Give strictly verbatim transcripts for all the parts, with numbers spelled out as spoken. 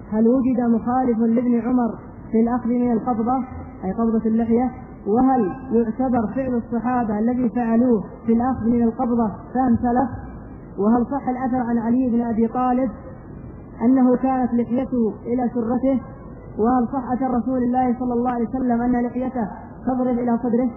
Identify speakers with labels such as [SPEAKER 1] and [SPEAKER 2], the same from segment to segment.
[SPEAKER 1] هل وجد مخالف لابن عمر في الأخذ من القبضة أي قبضة اللحية؟ وهل يعتبر فعل الصحابة الذي فعلوه في الأخذ من القبضة فهم سلف؟ وهل صح الأثر عن علي بن أبي طالب أنه كانت لحيته إلى سرته؟ وهل صح أثر رسول الله صلى الله عليه وسلم أن لحيته تضرب إلى صدره؟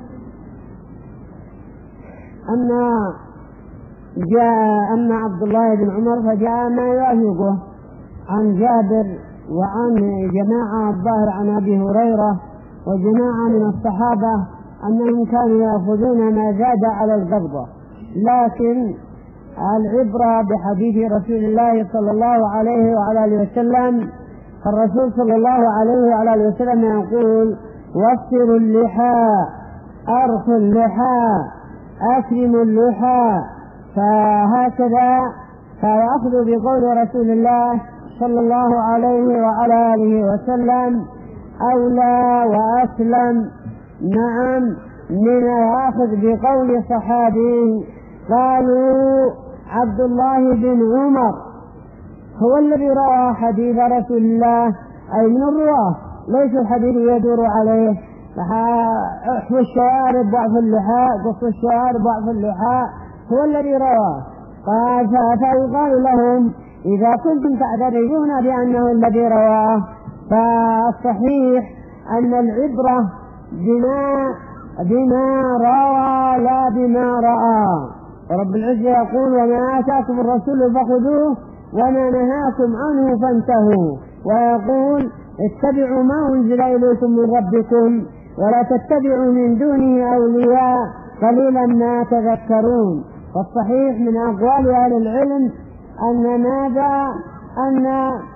[SPEAKER 2] أما جاء أن عبد الله بن عمر فجاء ما يوافقه عن جابر وعن جماعة الظاهر عن أبي هريرة وجماعة من الصحابة أنهم كانوا يأخذون ما زاد على القبضة، لكن العبرة بحديث رسول الله صلى الله عليه وعلى آله وسلم. فالرسول صلى الله عليه وعلى آله وسلم يقول: وفروا اللحى، أرخوا اللحى، أكرموا اللحى. فهكذا فيأخذ بقول رسول الله صلى الله عليه وعلى آله وسلم أولى وأسلم نعم من الأخذ بقول صحابي. قالوا عبد الله بن عمر هو الذي روى حديث رسول الله، أي من الرواه، ليس الحديث يدور عليه احفوا الشوارب ضعف اللحى، قصوا الشوارب ضعف اللحى، هو الذي رواه. قال فيقال لهم: إذا كنتم تعترفون بأنه الذي رواه فالصحيح أن العبرة بما بما روى لا بما رأى. رب العزة يقول: وما آتاكم الرسول فخذوه وما نهاكم عنه فانتهوا. ويقول: اتبعوا ما أنزل إليكم من ربكم ولا تتبعوا من دونه أولياء قليلا ما تذكرون. والصحيح من أقوال أهل العلم أن ماذا أن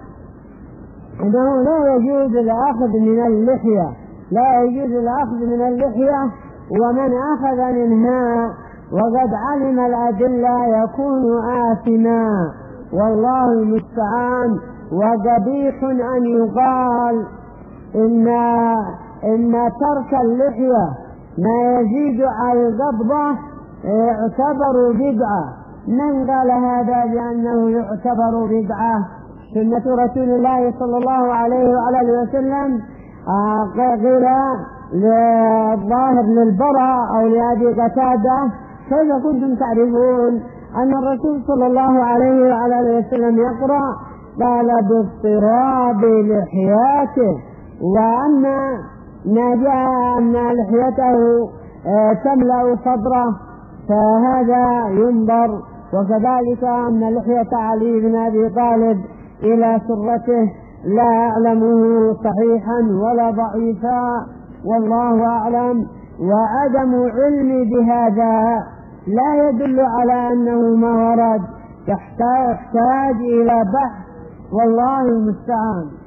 [SPEAKER 2] أنه لا يجوز الأخذ من اللحية، لا يجوز الأخذ من اللحية، ومن أخذ منها وقد علم الأدلة يكون آثما، والله المستعان. وقبيح أن يقال إن إن ترك اللحية ما يزيد على القبضة يعتبر بدعة. من قال هذا بأنه يعتبر بدعة؟ سنة رسول الله صلى الله عليه وعلى آله وسلم قيل للظاهر للبراء أو لأبي قتادة: كيف كنتم تعرفون أن الرسول صلى الله عليه وعلى آله وسلم يقرأ؟ قال: باضطراب لحياته، وأن ما جاء أن لحيته تملأ صدره فهذا ينظر. وكذلك أن لحية علي بن أبي طالب إلى سرته لا أعلمه صحيحا ولا ضعيفا، والله أعلم. وعدم علمي بهذا لا يدل على أنه ما ورد، يحتاج إلى بحث، والله المستعان.